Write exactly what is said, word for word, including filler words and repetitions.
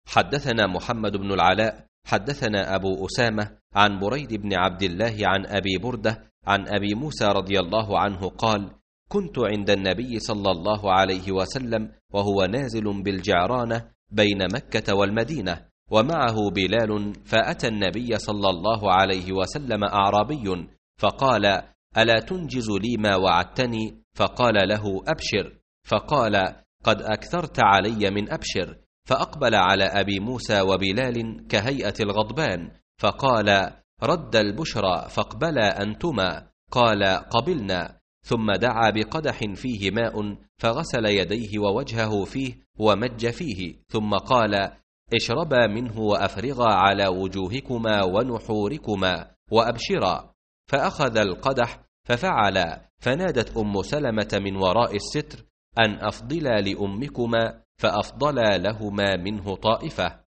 حدثنا محمد بن العلاء حدثنا أبو أسامة عن بريد بن عبد الله عن أبي بردة عن أبي موسى رضي الله عنه قال: كنت عند النبي صلى الله عليه وسلم وهو نازل بالجعرانة بين مكة والمدينة، ومعه بلال، فأتى النبي صلى الله عليه وسلم أعرابي فقال: ألا تنجز لي ما وعدتني؟ فقال له: أبشر. فقال: قد أكثرت علي من أبشر. فأقبل على أبي موسى وبلال كهيئة الغضبان، فقال: رد البشرى فاقبلا أنتما. قال: قبلنا. ثم دعا بقدح فيه ماء فغسل يديه ووجهه فيه ومج فيه، ثم قال: اشربا منه وأفرغا على وجوهكما ونحوركما وأبشرا. فأخذ القدح ففعل، فنادت أم سلمة من وراء الستر أن أفضلا لأمكما، فأفضلا لهما منه طائفة.